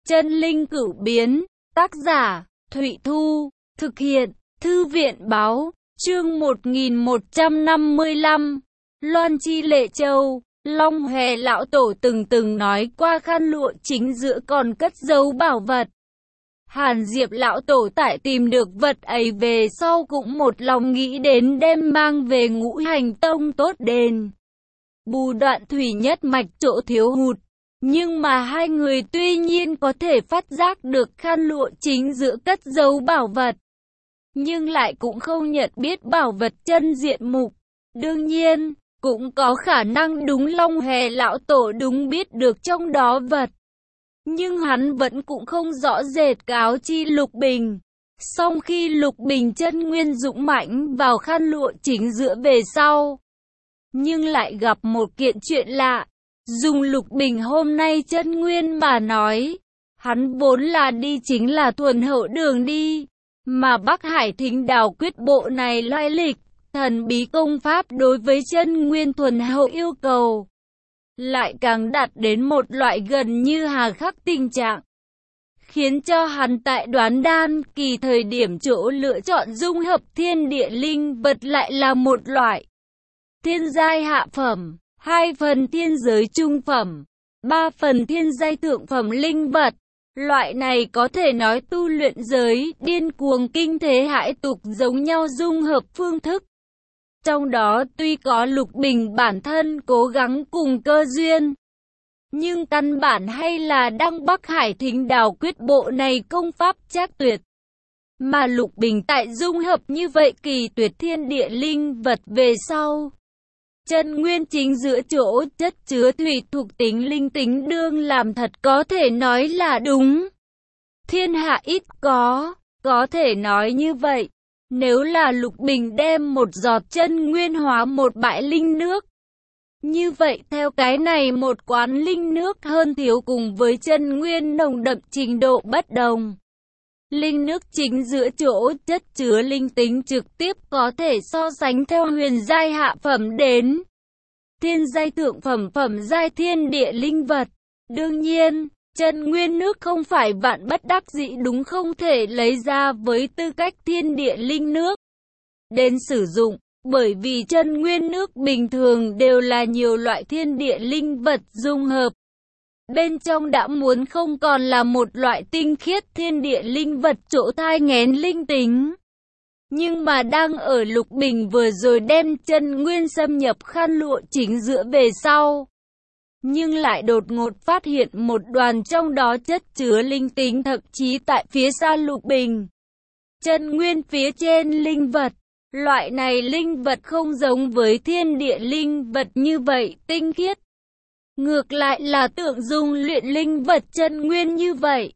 Chân linh cửu biến, tác giả, Thụy Thu, thực hiện, Thư viện báo, chương 1155, Loan Chi Lệ Châu. Long Hòe lão tổ từng nói qua khăn lụa chính giữa còn cất giấu bảo vật. Hàn Diệp lão tổ tại tìm được vật ấy về sau cũng một lòng nghĩ đến đem mang về Ngũ Hành Tông tốt đền bù đoạn thủy nhất mạch chỗ thiếu hụt. Nhưng mà hai người tuy nhiên có thể phát giác được khăn lụa chính giữa cất giấu bảo vật, nhưng lại cũng không nhận biết bảo vật chân diện mục. Đương nhiên, cũng có khả năng đúng Long Hòe lão tổ đúng biết được trong đó vật. Nhưng hắn vẫn cũng không rõ rệt cáo chi Lục Bình. Song khi Lục Bình chân nguyên dũng mãnh vào khăn lụa chính giữa về sau, nhưng lại gặp một kiện chuyện lạ. Dùng Lục Bình hôm nay chân nguyên mà nói, hắn vốn là đi chính là thuần hậu đường đi, mà Bắc Hải Thính Đào Quyết Bộ này lai lịch, thần bí công pháp đối với chân nguyên thuần hậu yêu cầu, lại càng đạt đến một loại gần như hà khắc tình trạng, khiến cho hắn tại đoán đan kỳ thời điểm chỗ lựa chọn dung hợp thiên địa linh vật lại là một loại thiên giai hạ phẩm, 2 phần thiên giới trung phẩm, 3 phần thiên giai thượng phẩm linh vật. Loại này có thể nói tu luyện giới điên cuồng kinh thế hải tục giống nhau dung hợp phương thức. Trong đó tuy có Lục Bình bản thân cố gắng cùng cơ duyên, nhưng căn bản hay là đăng Bắc Hải Thính Đào Quyết Bộ này công pháp chắc tuyệt. Mà Lục Bình tại dung hợp như vậy kỳ tuyệt thiên địa linh vật về sau, chân nguyên chính giữa chỗ chất chứa thủy thuộc tính linh tính đương làm thật có thể nói là đúng. Thiên hạ ít có thể nói như vậy. Nếu là Lục Bình đem một giọt chân nguyên hóa một bãi linh nước, như vậy theo cái này một quán linh nước hơn thiếu cùng với chân nguyên nồng đậm trình độ bất đồng. Linh nước chính giữa chỗ chất chứa linh tính trực tiếp có thể so sánh theo huyền giai hạ phẩm đến thiên giai thượng phẩm phẩm giai thiên địa linh vật. Đương nhiên, chân nguyên nước không phải vạn bất đắc dĩ đúng không thể lấy ra với tư cách thiên địa linh nước đến sử dụng, bởi vì chân nguyên nước bình thường đều là nhiều loại thiên địa linh vật dung hợp. Bên trong đã muốn không còn là một loại tinh khiết thiên địa linh vật chỗ thai nghén linh tính. Nhưng mà đang ở Lục Bình vừa rồi đem chân nguyên xâm nhập khăn lụa chính giữa về sau, nhưng lại đột ngột phát hiện một đoàn trong đó chất chứa linh tính, thậm chí tại phía xa Lục Bình chân nguyên phía trên linh vật. Loại này linh vật không giống với thiên địa linh vật như vậy tinh khiết, ngược lại là tượng dùng luyện linh vật chân nguyên như vậy,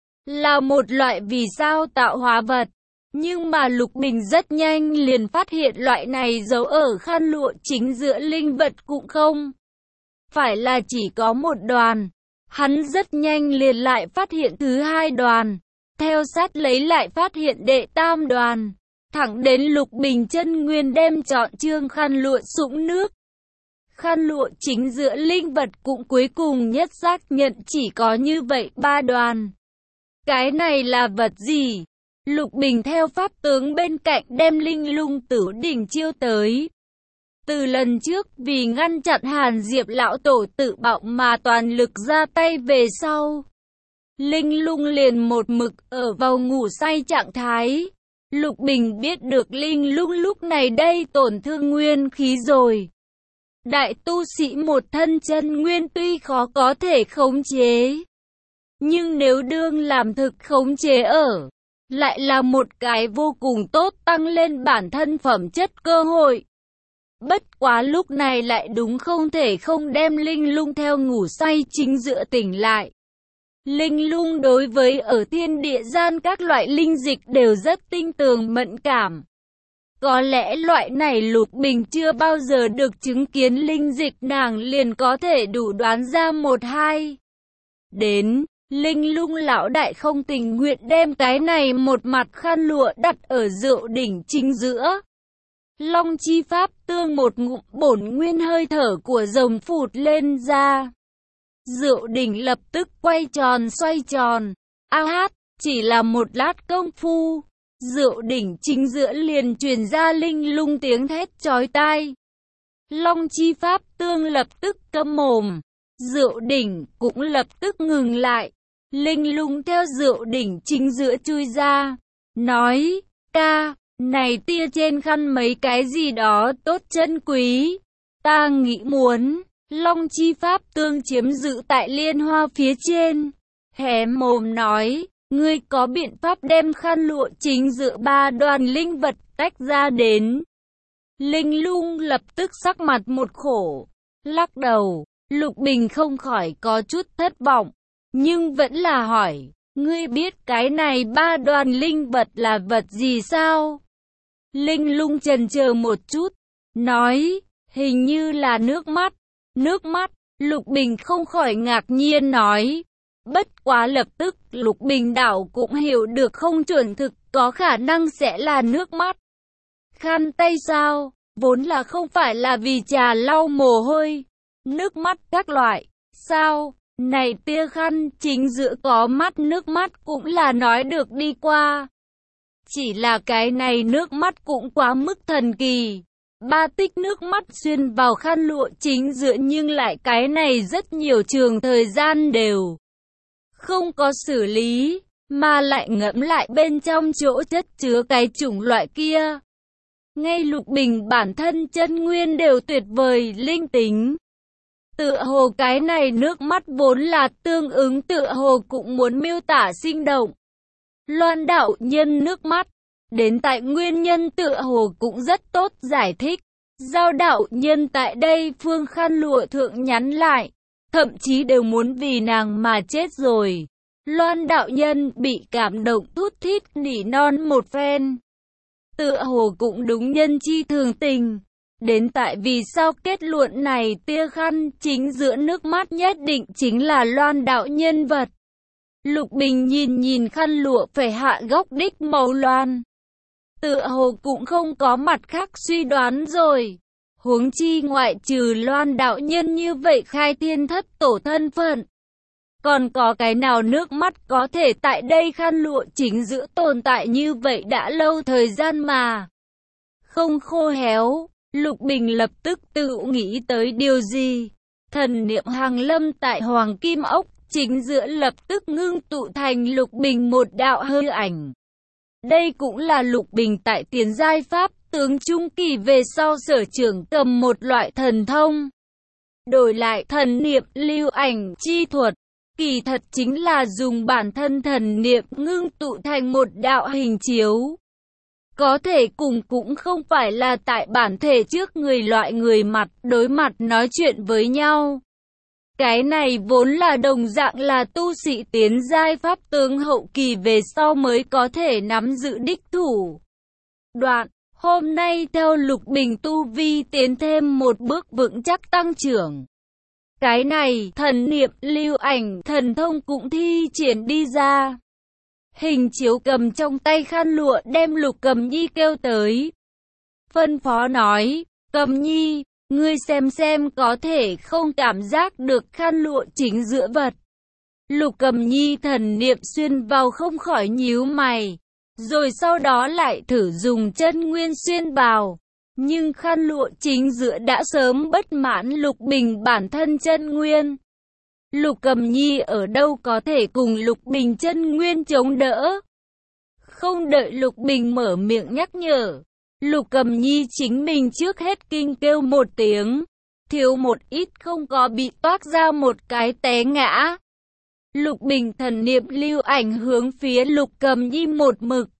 là một loại vì sao tạo hóa vật. Nhưng mà Lục Bình rất nhanh liền phát hiện loại này giấu ở khăn lụa chính giữa linh vật cũng không phải là chỉ có một đoàn. Hắn rất nhanh liền lại phát hiện thứ hai đoàn, theo sát lấy lại phát hiện đệ tam đoàn, thẳng đến Lục Bình chân nguyên đem trọn chương khăn lụa sũng nước. Khăn lụa chính giữa linh vật cũng cuối cùng nhất xác nhận chỉ có như vậy 3 đoàn. Cái này là vật gì? Lục Bình theo pháp tướng bên cạnh đem Linh Lung Tử Đỉnh chiêu tới. Từ lần trước vì ngăn chặn Hàn Diệp lão tổ tự bạo mà toàn lực ra tay về sau, Linh Lung liền một mực ở vào ngủ say trạng thái. Lục Bình biết được Linh Lung lúc này đây tổn thương nguyên khí rồi. Đại tu sĩ một thân chân nguyên tuy khó có thể khống chế, nhưng nếu đương làm thực khống chế ở, lại là một cái vô cùng tốt tăng lên bản thân phẩm chất cơ hội. Bất quá lúc này lại đúng không thể không đem Linh Lung theo ngủ say chính giữa tỉnh lại. Linh Lung đối với ở thiên địa gian các loại linh dịch đều rất tinh tường mẫn cảm. Có lẽ loại này Lục Bình chưa bao giờ được chứng kiến linh dịch, nàng liền có thể đủ đoán ra một hai. Đến, Linh Lung lão đại không tình nguyện đem cái này một mặt khăn lụa đặt ở rượu đỉnh chính giữa. Long chi pháp tương một ngụm bổn nguyên hơi thở của rồng phụt lên ra. Diệu đỉnh lập tức quay tròn xoay tròn. A hát, chỉ là một lát công phu, diệu đỉnh chính giữa liền truyền ra linh lung tiếng thét chói tai. Long chi pháp tương lập tức câm mồm, diệu đỉnh cũng lập tức ngừng lại. Linh lung theo diệu đỉnh chính giữa chui ra, nói, ca, này tia trên khăn mấy cái gì đó tốt chân quý, ta nghĩ muốn. Long chi pháp tương chiếm giữ tại liên hoa phía trên, hé mồm nói, ngươi có biện pháp đem khăn lụa chính giữa ba đoàn linh vật tách ra đến. Linh lung lập tức sắc mặt một khổ, lắc đầu. Lục Bình không khỏi có chút thất vọng, nhưng vẫn là hỏi, ngươi biết cái này ba đoàn linh vật là vật gì sao? Linh lung chần chờ một chút, nói, hình như là nước mắt. Nước mắt, Lục Bình không khỏi ngạc nhiên nói. Bất quá lập tức, Lục Bình đảo cũng hiểu được không chuẩn thực, có khả năng sẽ là nước mắt. Khăn tay sao? Vốn là không phải là vì trà lau mồ hôi, nước mắt các loại. Sao? Này tia khăn chính giữa có mắt nước mắt cũng là nói được đi qua. Chỉ là cái này nước mắt cũng quá mức thần kỳ. Ba tích nước mắt xuyên vào khăn lụa chính giữa nhưng lại cái này rất nhiều trường thời gian đều không có xử lý, mà lại ngẫm lại bên trong chỗ chất chứa cái chủng loại kia. Ngay Lục Bình bản thân chân nguyên đều tuyệt vời linh tính. Tựa hồ cái này nước mắt vốn là tương ứng tựa hồ cũng muốn miêu tả sinh động. Loan đạo nhân nước mắt. Đến tại nguyên nhân tựa hồ cũng rất tốt giải thích. Giao đạo nhân tại đây phương khăn lụa thượng nhắn lại, thậm chí đều muốn vì nàng mà chết rồi. Loan đạo nhân bị cảm động thút thít nỉ non một phen. Tựa hồ cũng đúng nhân chi thường tình. Đến tại vì sao kết luận này tia khăn chính giữa nước mắt nhất định chính là Loan đạo nhân vật. Lục Bình nhìn khăn lụa phải hạ góc đích màu loan. Tựa hồ cũng không có mặt khác suy đoán rồi. Huống chi ngoại trừ Loan đạo nhân như vậy khai thiên thất tổ thân phận. Còn có cái nào nước mắt có thể tại đây khăn lụa chính giữa tồn tại như vậy đã lâu thời gian mà không khô héo. Lục Bình lập tức tự nghĩ tới điều gì. Thần niệm hàng lâm tại Hoàng Kim Ốc chính giữa lập tức ngưng tụ thành Lục Bình một đạo hư ảnh. Đây cũng là Lục Bình tại tiền giai pháp tướng trung kỳ về sau sở trưởng cầm một loại thần thông. Đổi lại thần niệm lưu ảnh chi thuật, kỳ thật chính là dùng bản thân thần niệm ngưng tụ thành một đạo hình chiếu. Có thể cùng cũng không phải là tại bản thể trước người loại người mặt đối mặt nói chuyện với nhau. Cái này vốn là đồng dạng là tu sĩ tiến giai pháp tướng hậu kỳ về sau mới có thể nắm giữ đích thủ. Đoạn, hôm nay theo Lục Bình tu vi tiến thêm một bước vững chắc tăng trưởng. Cái này, thần niệm lưu ảnh thần thông cũng thi triển đi ra. Hình chiếu cầm trong tay khăn lụa đem Lục Cầm Nhi kêu tới. Phân phó nói, Cầm Nhi, ngươi xem có thể không cảm giác được khăn lụa chính giữa vật. Lục Cầm Nhi thần niệm xuyên vào không khỏi nhíu mày, rồi sau đó lại thử dùng chân nguyên xuyên vào. Nhưng khăn lụa chính giữa đã sớm bất mãn Lục Bình bản thân chân nguyên. Lục Cầm Nhi ở đâu có thể cùng Lục Bình chân nguyên chống đỡ. Không đợi Lục Bình mở miệng nhắc nhở, Lục Cầm Nhi chính mình trước hết kinh kêu một tiếng, thiếu một ít không có bị toát ra một cái té ngã. Lục Bình thần niệm lưu ảnh hướng phía Lục Cầm Nhi một mực.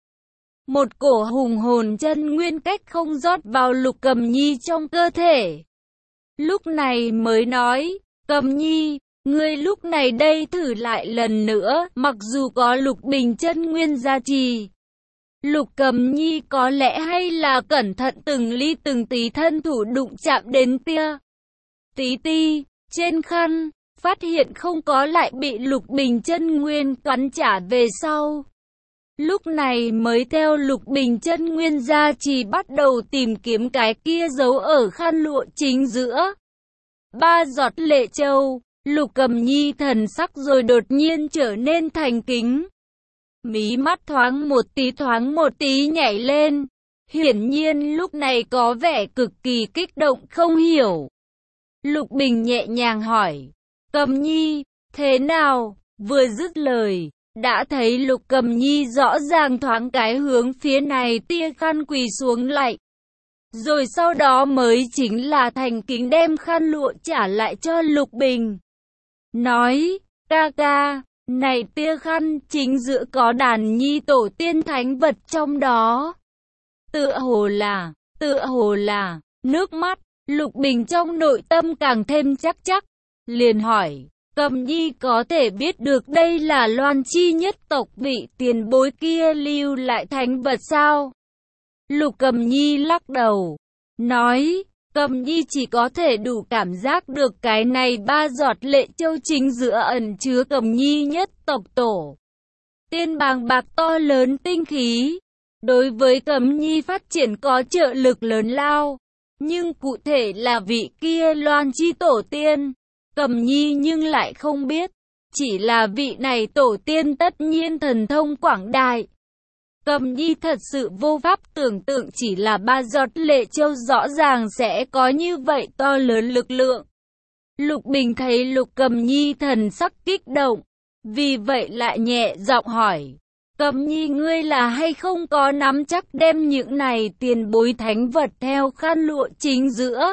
Một cổ hùng hồn chân nguyên cách không rót vào Lục Cầm Nhi trong cơ thể. Lúc này mới nói, Cầm Nhi, ngươi lúc này đây thử lại lần nữa, mặc dù có Lục Bình chân nguyên gia trì. Lục Cầm Nhi có lẽ hay là cẩn thận từng ly từng tí thân thủ đụng chạm đến tia tí ti trên khăn, phát hiện không có lại bị Lục Bình chân nguyên cắn trả về sau. Lúc này mới theo Lục Bình chân nguyên gia trì bắt đầu tìm kiếm cái kia giấu ở khăn lụa chính giữa. 3 giọt lệ châu. Lục Cầm Nhi thần sắc rồi đột nhiên trở nên thành kính. Mí mắt thoáng một tí nhảy lên. Hiển nhiên lúc này có vẻ cực kỳ kích động không hiểu. Lục Bình nhẹ nhàng hỏi. Cầm Nhi, thế nào? Vừa dứt lời, đã thấy Lục Cầm Nhi rõ ràng thoáng cái hướng phía này tia khăn quỳ xuống lạy. Rồi sau đó mới chính là thành kính đem khăn lụa trả lại cho Lục Bình. Nói, ca ca, này tia khăn chính giữa có đàn nhi tổ tiên thánh vật trong đó. Tựa hồ là, nước mắt, Lục Bình trong nội tâm càng thêm chắc, liền hỏi, Cầm Nhi có thể biết được đây là Loan Chi nhất tộc vị tiền bối kia lưu lại thánh vật sao? Lục Cầm Nhi lắc đầu, nói, Cầm Nhi chỉ có thể đủ cảm giác được cái này 3 giọt lệ châu chính giữa ẩn chứa Cầm Nhi nhất tộc tổ tiên bàng bạc to lớn tinh khí, đối với Cầm Nhi phát triển có trợ lực lớn lao. Nhưng cụ thể là vị kia Loan Chi tổ tiên, Cầm Nhi nhưng lại không biết. Chỉ là vị này tổ tiên tất nhiên thần thông quảng đại. Cầm Nhi thật sự vô pháp tưởng tượng chỉ là 3 giọt lệ châu rõ ràng sẽ có như vậy to lớn lực lượng. Lục Bình thấy Lục Cầm Nhi thần sắc kích động, vì vậy lại nhẹ giọng hỏi. Cầm Nhi ngươi là hay không có nắm chắc đem những này tiền bối thánh vật theo khăn lụa chính giữa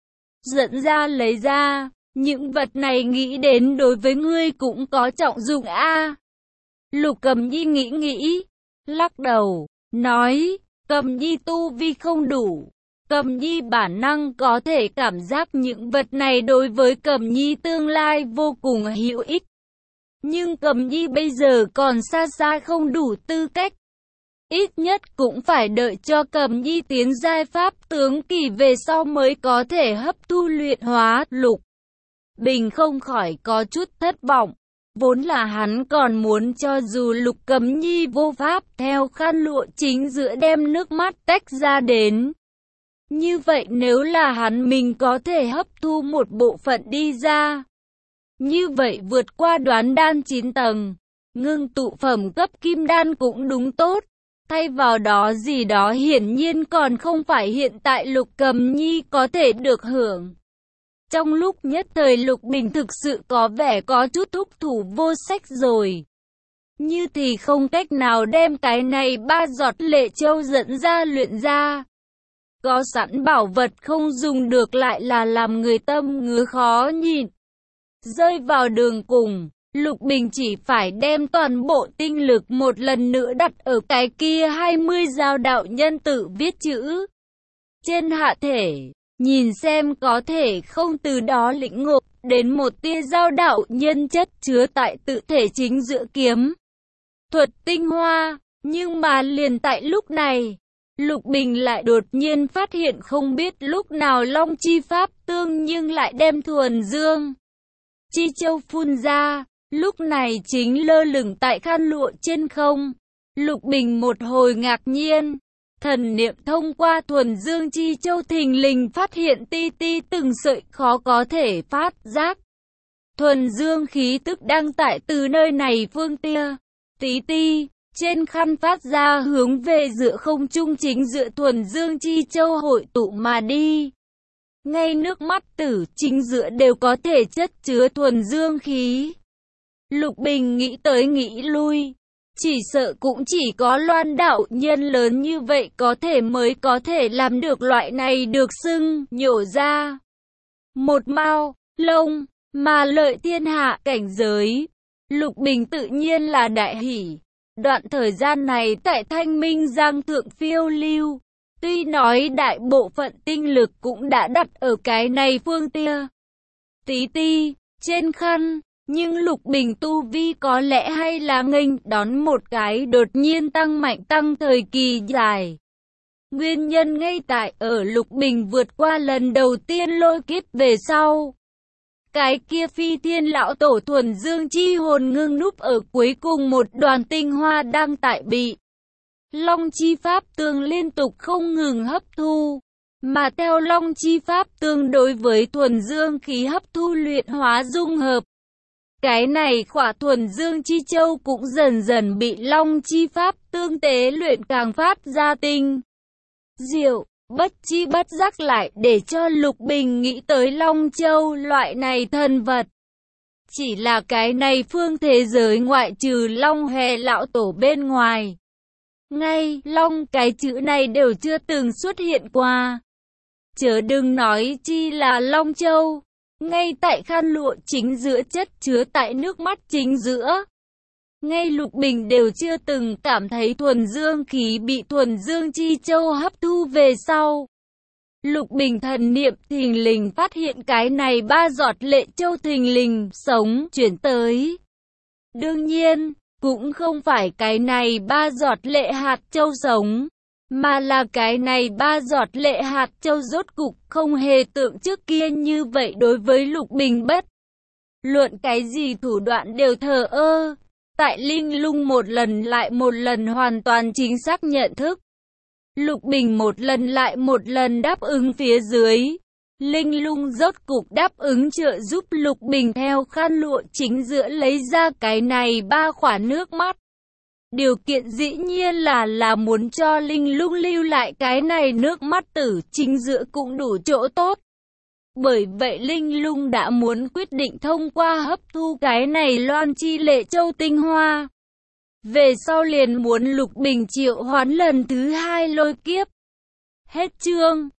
dẫn ra lấy ra, những vật này nghĩ đến đối với ngươi cũng có trọng dụng a. Lục Cầm Nhi nghĩ, lắc đầu, nói, Cầm Nhi tu vi không đủ. Cầm Nhi bản năng có thể cảm giác những vật này đối với Cầm Nhi tương lai vô cùng hữu ích. Nhưng Cầm Nhi bây giờ còn xa xa không đủ tư cách. Ít nhất cũng phải đợi cho Cầm Nhi tiến giai pháp tướng kỳ về sau mới có thể hấp thu luyện hóa. Lục Bình không khỏi có chút thất vọng. Vốn là hắn còn muốn cho dù Lục Cầm Nhi vô pháp theo khăn lụa chính giữa đem nước mắt tách ra đến. Như vậy nếu là hắn mình có thể hấp thu một bộ phận đi ra. Như vậy vượt qua đoán đan 9 tầng, ngưng tụ phẩm cấp kim đan cũng đúng tốt. Thay vào đó gì đó hiển nhiên còn không phải hiện tại Lục Cầm Nhi có thể được hưởng. Trong lúc nhất thời Lục Bình thực sự có vẻ có chút thúc thủ vô sách rồi. Như thì không cách nào đem cái này 3 giọt lệ châu dẫn ra luyện ra. Có sẵn bảo vật không dùng được lại là làm người tâm ngứa khó nhịn. Rơi vào đường cùng, Lục Bình chỉ phải đem toàn bộ tinh lực một lần nữa đặt ở cái kia 20 giao đạo nhân tự viết chữ trên hạ thể, nhìn xem có thể không từ đó lĩnh ngộ đến một tia giao đạo nhân chất chứa tại tự thể chính giữa kiếm thuật tinh hoa. Nhưng mà liền tại lúc này, Lục Bình lại đột nhiên phát hiện không biết lúc nào Long Chi Pháp Tương nhưng lại đem thuần dương Chi Châu phun ra, lúc này chính lơ lửng tại khăn lụa trên không. Lục Bình một hồi ngạc nhiên, thần niệm thông qua thuần dương Chi Châu thình lình phát hiện ti ti từng sợi khó có thể phát giác. Thuần dương khí tức đang tại từ nơi này phương tia, tí ti, trên khăn phát ra hướng về giữa không trung chính giữa thuần dương Chi Châu hội tụ mà đi. Ngay nước mắt tử chính giữa đều có thể chất chứa thuần dương khí. Lục Bình nghĩ tới nghĩ lui, chỉ sợ cũng chỉ có Loan đạo nhân lớn như vậy có thể mới có thể làm được loại này được xưng nhổ ra một mao lông mà lợi thiên hạ cảnh giới. Lục Bình tự nhiên là đại hỉ. Đoạn thời gian này tại Thanh Minh Giang thượng phiêu lưu, tuy nói đại bộ phận tinh lực cũng đã đặt ở cái này phương tia tí ti trên khăn, nhưng Lục Bình tu vi có lẽ hay là nghênh đón một cái đột nhiên tăng mạnh tăng thời kỳ dài. Nguyên nhân ngay tại ở Lục Bình vượt qua lần đầu tiên lôi kiếp về sau. Cái kia Phi Thiên lão tổ thuần dương chi hồn ngưng núp ở cuối cùng một đoàn tinh hoa đang tại bị Long Chi Pháp Tương liên tục không ngừng hấp thu, Mà theo Long chi pháp tương đối với thuần dương khí hấp thu luyện hóa dung hợp. Cái này khỏa thuần dương chi châu cũng dần dần bị Long chi pháp tương tế luyện càng phát ra tinh diệu, bất chi bất giác lại để cho Lục Bình nghĩ tới Long Châu loại này thần vật. Chỉ là cái này phương thế giới ngoại trừ Long Hề lão tổ bên ngoài. Ngay Long cái chữ này đều chưa từng xuất hiện qua. Chớ đừng nói chi là Long Châu. Ngay tại khăn lụa chính giữa chất chứa tại nước mắt chính giữa. Ngay Lục Bình đều chưa từng cảm thấy thuần dương khí bị thuần dương chi châu hấp thu về sau. Lục Bình thần niệm thình lình phát hiện cái này 3 giọt lệ châu thình lình sống chuyển tới. Đương nhiên, cũng không phải cái này 3 giọt lệ hạt châu sống, mà là cái này 3 giọt lệ hạt châu rốt cục không hề tượng trước kia như vậy đối với Lục Bình bất luận cái gì thủ đoạn đều thờ ơ. Tại Linh Lung một lần lại một lần hoàn toàn chính xác nhận thức. Lục Bình một lần lại một lần đáp ứng phía dưới. Linh Lung rốt cục đáp ứng trợ giúp Lục Bình theo khăn lụa chính giữa lấy ra cái này 3 khỏa nước mắt. Điều kiện dĩ nhiên là muốn cho Linh Lung lưu lại cái này nước mắt tử chính giữa cũng đủ chỗ tốt. Bởi vậy Linh Lung đã muốn quyết định thông qua hấp thu cái này Loan chi lệ châu tinh hoa. Về sau liền muốn Lục Bình triệu hoán lần thứ 2 lôi kiếp. Hết chương.